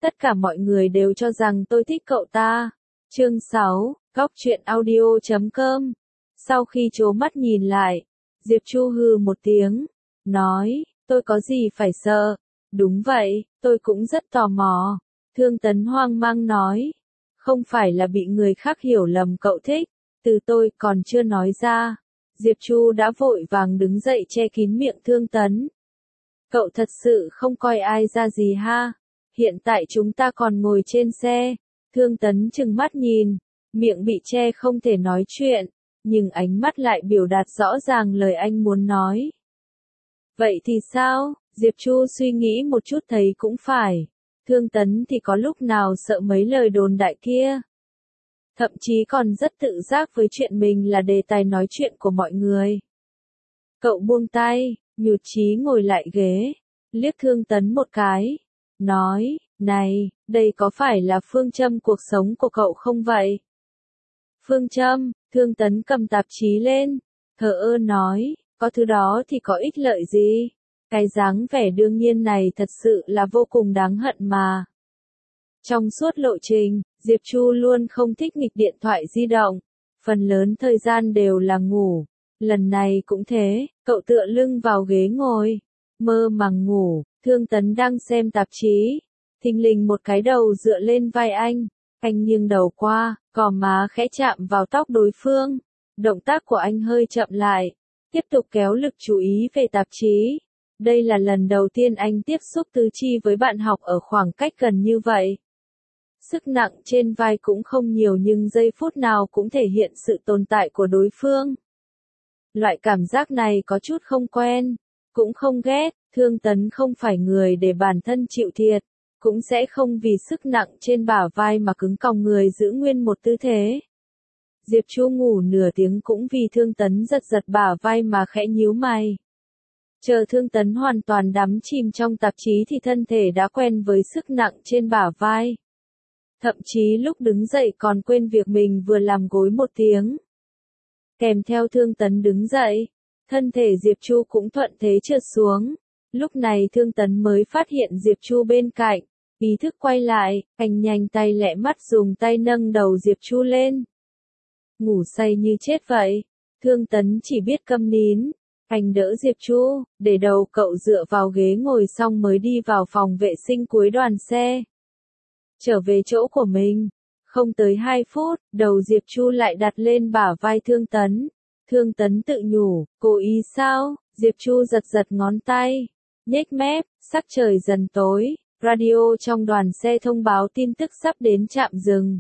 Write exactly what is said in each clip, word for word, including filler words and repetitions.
Tất cả mọi người đều cho rằng tôi thích cậu ta. Chương sáu, góc truyện audio chấm com. Sau khi trố mắt nhìn lại, Diệp Chu hừ một tiếng, nói, tôi có gì phải sợ? Đúng vậy, tôi cũng rất tò mò. Thương Tấn hoang mang nói, không phải là bị người khác hiểu lầm cậu thích, từ tôi còn chưa nói ra. Diệp Chu đã vội vàng đứng dậy che kín miệng Thương Tấn. Cậu thật sự không coi ai ra gì ha? Hiện tại chúng ta còn ngồi trên xe. Thương Tấn trừng mắt nhìn, miệng bị che không thể nói chuyện, nhưng ánh mắt lại biểu đạt rõ ràng lời anh muốn nói. Vậy thì sao? Diệp Chu suy nghĩ một chút thấy cũng phải. Thương Tấn thì có lúc nào sợ mấy lời đồn đại kia. Thậm chí còn rất tự giác với chuyện mình là đề tài nói chuyện của mọi người. Cậu buông tay, nhụt chí ngồi lại ghế, liếc Thương Tấn một cái, nói, này, đây có phải là phương châm cuộc sống của cậu không vậy? Phương châm, Thương Tấn cầm tạp chí lên, thờ ơ nói, có thứ đó thì có ích lợi gì? Cái dáng vẻ đương nhiên này thật sự là vô cùng đáng hận mà. Trong suốt lộ trình, Diệp Chu luôn không thích nghịch điện thoại di động, phần lớn thời gian đều là ngủ. Lần này cũng thế, cậu tựa lưng vào ghế ngồi, mơ màng ngủ. Thương Tấn đang xem tạp chí, thình lình một cái đầu dựa lên vai anh, anh nghiêng đầu qua, gò má khẽ chạm vào tóc đối phương. Động tác của anh hơi chậm lại, tiếp tục kéo lực chú ý về tạp chí. Đây là lần đầu tiên anh tiếp xúc tứ chi với bạn học ở khoảng cách gần như vậy. Sức nặng trên vai cũng không nhiều nhưng giây phút nào cũng thể hiện sự tồn tại của đối phương. Loại cảm giác này có chút không quen, cũng không ghét. Thương Tấn không phải người để bản thân chịu thiệt, cũng sẽ không vì sức nặng trên bả vai mà cứng còng người giữ nguyên một tư thế. Diệp Chu ngủ nửa tiếng cũng vì Thương Tấn giật giật bả vai mà khẽ nhíu mày. Chờ Thương Tấn hoàn toàn đắm chìm trong tạp chí thì thân thể đã quen với sức nặng trên bả vai. Thậm chí lúc đứng dậy còn quên việc mình vừa làm gối một tiếng. Kèm theo Thương Tấn đứng dậy, thân thể Diệp Chu cũng thuận thế trượt xuống. Lúc này Thương Tấn mới phát hiện Diệp Chu bên cạnh, ý thức quay lại, anh nhanh tay lẹ mắt dùng tay nâng đầu Diệp Chu lên. Ngủ say như chết vậy, Thương Tấn chỉ biết câm nín, anh đỡ Diệp Chu, để đầu cậu dựa vào ghế ngồi xong mới đi vào phòng vệ sinh cuối đoàn xe. Trở về chỗ của mình, không tới hai phút, đầu Diệp Chu lại đặt lên bả vai Thương Tấn. Thương Tấn tự nhủ, cố ý sao? Diệp Chu giật giật ngón tay, nhếch mép, sắc trời dần tối, radio trong đoàn xe thông báo tin tức sắp đến trạm dừng.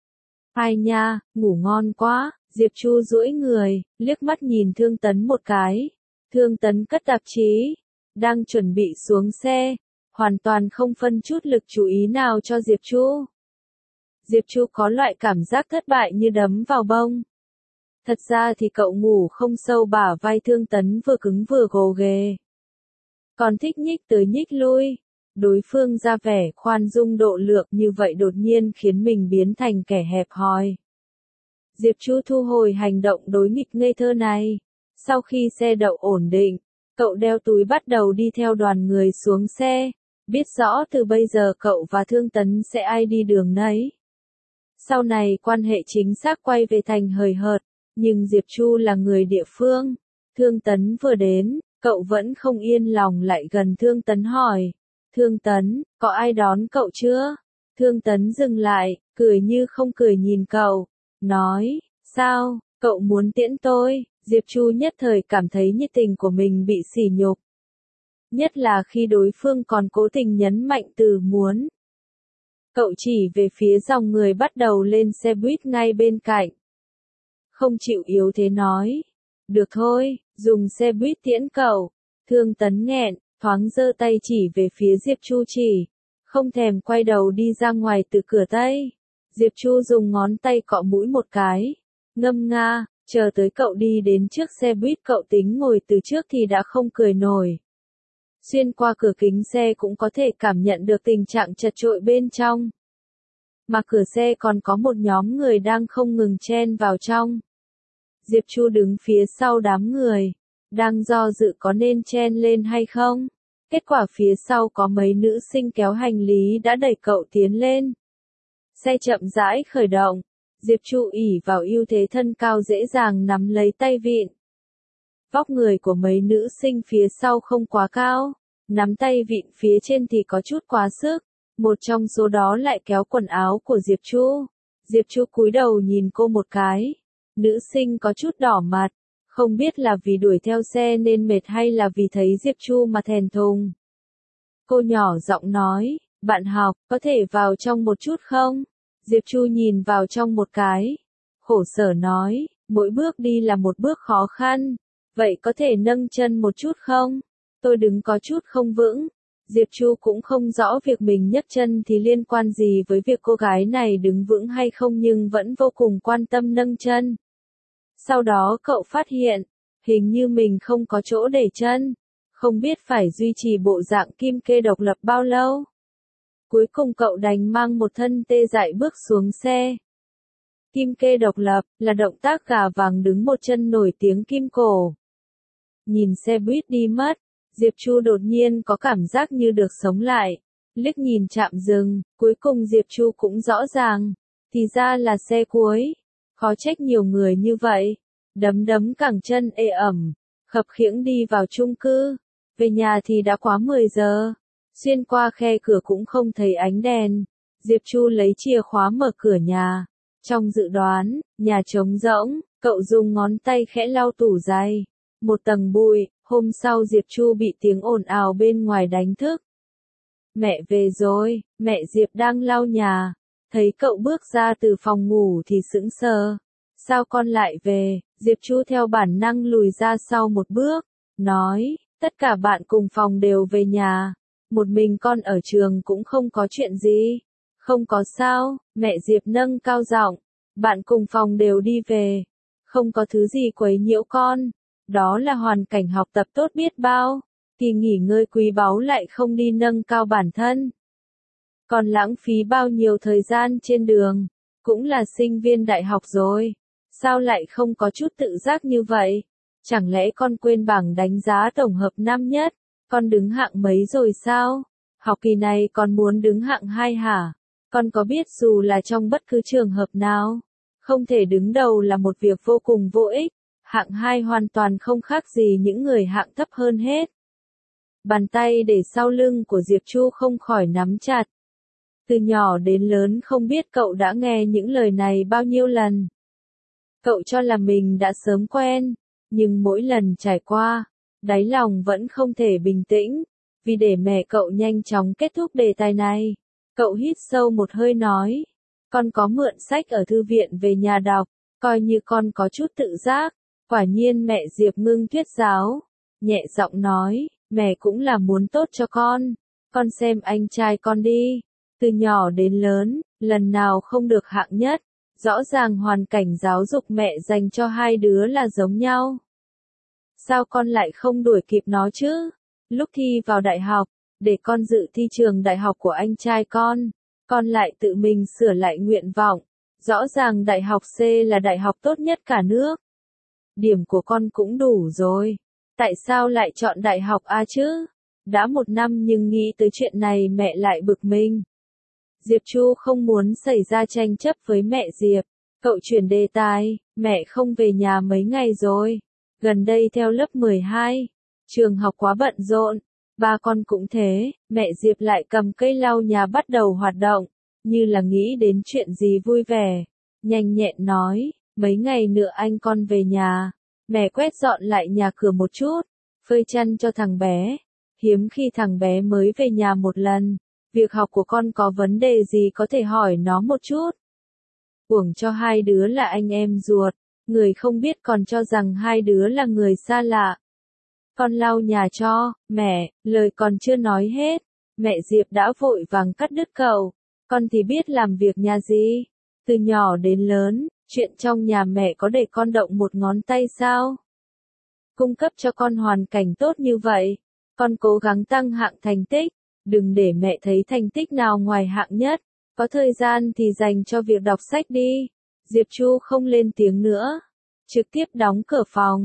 Ai nha, ngủ ngon quá, Diệp Chu duỗi người, liếc mắt nhìn Thương Tấn một cái. Thương Tấn cất tạp chí, đang chuẩn bị xuống xe, hoàn toàn không phân chút lực chú ý nào cho Diệp Chu. Diệp Chu có loại cảm giác thất bại như đấm vào bông. Thật ra thì cậu ngủ không sâu bả vai Thương Tấn vừa cứng vừa gồ ghề. Còn thích nhích tới nhích lui. Đối phương ra vẻ khoan dung độ lượng như vậy đột nhiên khiến mình biến thành kẻ hẹp hòi. Diệp Chu thu hồi hành động đối nghịch ngây thơ này. Sau khi xe đậu ổn định, cậu đeo túi bắt đầu đi theo đoàn người xuống xe. Biết rõ từ bây giờ cậu và Thương Tấn sẽ ai đi đường nấy. Sau này quan hệ chính xác quay về thành hời hợt, nhưng Diệp Chu là người địa phương. Thương Tấn vừa đến, cậu vẫn không yên lòng lại gần Thương Tấn hỏi. Thương Tấn, có ai đón cậu chưa? Thương Tấn dừng lại, cười như không cười nhìn cậu, nói, sao, cậu muốn tiễn tôi? Diệp Chu nhất thời cảm thấy nhiệt tình của mình bị sỉ nhục. Nhất là khi đối phương còn cố tình nhấn mạnh từ muốn. Cậu chỉ về phía dòng người bắt đầu lên xe buýt ngay bên cạnh. Không chịu yếu thế nói. Được thôi, dùng xe buýt tiễn cậu. Thương Tấn nghẹn, thoáng giơ tay chỉ về phía Diệp Chu chỉ. Không thèm quay đầu đi ra ngoài từ cửa Tây. Diệp Chu dùng ngón tay cọ mũi một cái. Ngâm nga, chờ tới cậu đi đến trước xe buýt cậu tính ngồi từ trước thì đã không cười nổi. Xuyên qua cửa kính xe cũng có thể cảm nhận được tình trạng chật chội bên trong. Mà cửa xe còn có một nhóm người đang không ngừng chen vào trong. Diệp Chu đứng phía sau đám người, đang do dự có nên chen lên hay không. Kết quả phía sau có mấy nữ sinh kéo hành lý đã đẩy cậu tiến lên. Xe chậm rãi khởi động, Diệp Chu ỷ vào ưu thế thân cao dễ dàng nắm lấy tay vịn. Vóc người của mấy nữ sinh phía sau không quá cao, nắm tay vịn phía trên thì có chút quá sức, một trong số đó lại kéo quần áo của Diệp Chu. Diệp Chu cúi đầu nhìn cô một cái, nữ sinh có chút đỏ mặt, không biết là vì đuổi theo xe nên mệt hay là vì thấy Diệp Chu mà thèm thùng. Cô nhỏ giọng nói, bạn học, có thể vào trong một chút không? Diệp Chu nhìn vào trong một cái, khổ sở nói, mỗi bước đi là một bước khó khăn, vậy có thể nâng chân một chút không? Tôi đứng có chút không vững. Diệp Chu cũng không rõ việc mình nhấc chân thì liên quan gì với việc cô gái này đứng vững hay không nhưng vẫn vô cùng quan tâm nâng chân. Sau đó cậu phát hiện, hình như mình không có chỗ để chân, không biết phải duy trì bộ dạng kim kê độc lập bao lâu. Cuối cùng cậu đành mang một thân tê dại bước xuống xe. Kim kê độc lập là động tác gà vàng đứng một chân nổi tiếng Kim Cổ. Nhìn xe buýt đi mất, Diệp Chu đột nhiên có cảm giác như được sống lại, liếc nhìn trạm dừng, cuối cùng Diệp Chu cũng rõ ràng, thì ra là xe cuối, khó trách nhiều người như vậy, đấm đấm cẳng chân ê ẩm, khập khiễng đi vào chung cư, về nhà thì đã quá mười giờ, xuyên qua khe cửa cũng không thấy ánh đèn, Diệp Chu lấy chìa khóa mở cửa nhà, trong dự đoán, nhà trống rỗng, cậu dùng ngón tay khẽ lau tủ giày, một tầng bụi. Hôm sau Diệp Chu bị tiếng ồn ào bên ngoài đánh thức. Mẹ về rồi, mẹ Diệp đang lau nhà, thấy cậu bước ra từ phòng ngủ thì sững sờ. Sao con lại về? Diệp Chu theo bản năng lùi ra sau một bước, nói, tất cả bạn cùng phòng đều về nhà, một mình con ở trường cũng không có chuyện gì. Không có sao, mẹ Diệp nâng cao giọng, bạn cùng phòng đều đi về, không có thứ gì quấy nhiễu con. Đó là hoàn cảnh học tập tốt biết bao, kỳ nghỉ ngơi quý báu lại không đi nâng cao bản thân. Còn lãng phí bao nhiêu thời gian trên đường, cũng là sinh viên đại học rồi, sao lại không có chút tự giác như vậy? Chẳng lẽ con quên bảng đánh giá tổng hợp năm nhất, con đứng hạng mấy rồi sao? Học kỳ này con muốn đứng hạng hai hả? Con có biết dù là trong bất cứ trường hợp nào, không thể đứng đầu là một việc vô cùng vô ích. Hạng hai hoàn toàn không khác gì những người hạng thấp hơn hết. Bàn tay để sau lưng của Diệp Chu không khỏi nắm chặt. Từ nhỏ đến lớn không biết cậu đã nghe những lời này bao nhiêu lần. Cậu cho là mình đã sớm quen, nhưng mỗi lần trải qua, đáy lòng vẫn không thể bình tĩnh, vì để mẹ cậu nhanh chóng kết thúc đề tài này. Cậu hít sâu một hơi nói, con có mượn sách ở thư viện về nhà đọc, coi như con có chút tự giác. Quả nhiên mẹ Diệp ngưng thuyết giáo, nhẹ giọng nói, mẹ cũng là muốn tốt cho con, con xem anh trai con đi, từ nhỏ đến lớn, lần nào không được hạng nhất, rõ ràng hoàn cảnh giáo dục mẹ dành cho hai đứa là giống nhau. Sao con lại không đuổi kịp nó chứ? Lúc thi vào đại học, để con dự thi trường đại học của anh trai con, con lại tự mình sửa lại nguyện vọng, rõ ràng đại học C là đại học tốt nhất cả nước. Điểm của con cũng đủ rồi. Tại sao lại chọn đại học A chứ? Đã một năm nhưng nghĩ tới chuyện này mẹ lại bực mình. Diệp Chu không muốn xảy ra tranh chấp với mẹ Diệp. Cậu chuyển đề tài, mẹ không về nhà mấy ngày rồi. Gần đây theo lớp mười hai, trường học quá bận rộn. Ba con cũng thế, mẹ Diệp lại cầm cây lau nhà bắt đầu hoạt động, như là nghĩ đến chuyện gì vui vẻ. Nhanh nhẹn nói. Mấy ngày nữa anh con về nhà, mẹ quét dọn lại nhà cửa một chút, phơi chăn cho thằng bé. Hiếm khi thằng bé mới về nhà một lần, việc học của con có vấn đề gì có thể hỏi nó một chút. Uổng cho hai đứa là anh em ruột, người không biết còn cho rằng hai đứa là người xa lạ. Con lau nhà cho, mẹ, lời còn chưa nói hết, mẹ Diệp đã vội vàng cắt đứt cậu, con thì biết làm việc nhà gì, từ nhỏ đến lớn. Chuyện trong nhà mẹ có để con động một ngón tay sao? Cung cấp cho con hoàn cảnh tốt như vậy, con cố gắng tăng hạng thành tích, đừng để mẹ thấy thành tích nào ngoài hạng nhất, có thời gian thì dành cho việc đọc sách đi. Diệp Chu không lên tiếng nữa, trực tiếp đóng cửa phòng,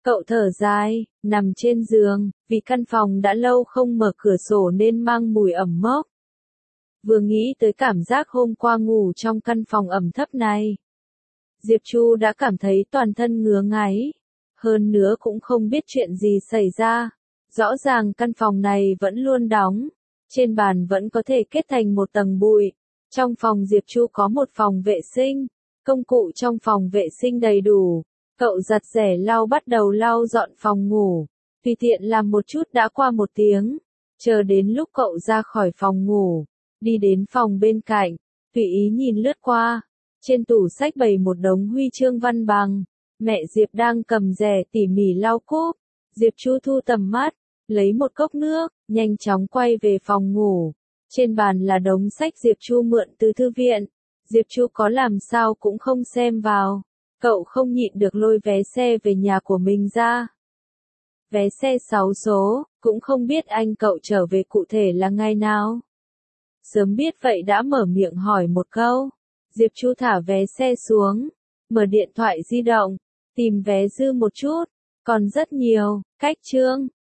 Cậu thở dài, nằm trên giường, vì căn phòng đã lâu không mở cửa sổ nên mang mùi ẩm mốc. Vừa nghĩ tới cảm giác hôm qua ngủ trong căn phòng ẩm thấp này, Diệp Chu đã cảm thấy toàn thân ngứa ngáy. Hơn nữa cũng không biết chuyện gì xảy ra. Rõ ràng căn phòng này vẫn luôn đóng. Trên bàn vẫn có thể kết thành một tầng bụi. Trong phòng Diệp Chu có một phòng vệ sinh. Công cụ trong phòng vệ sinh đầy đủ. Cậu giặt rẻ lau bắt đầu lau dọn phòng ngủ. Tùy tiện làm một chút đã qua một tiếng. Chờ đến lúc cậu ra khỏi phòng ngủ. Đi đến phòng bên cạnh. Tùy ý nhìn lướt qua. Trên tủ sách bày một đống huy chương văn bằng. Mẹ Diệp đang cầm rẻ tỉ mỉ lau cúp. Diệp Chu thu tầm mắt, lấy một cốc nước, nhanh chóng quay về phòng ngủ. Trên bàn là đống sách Diệp Chu mượn từ thư viện. Diệp Chu có làm sao cũng không xem vào. Cậu không nhịn được lôi vé xe về nhà của mình ra. Vé xe sáu số, cũng không biết anh cậu trở về cụ thể là ngày nào. Sớm biết vậy đã mở miệng hỏi một câu. Diệp Chu thả vé xe xuống, mở điện thoại di động, tìm vé dư một chút, còn rất nhiều, cách chương.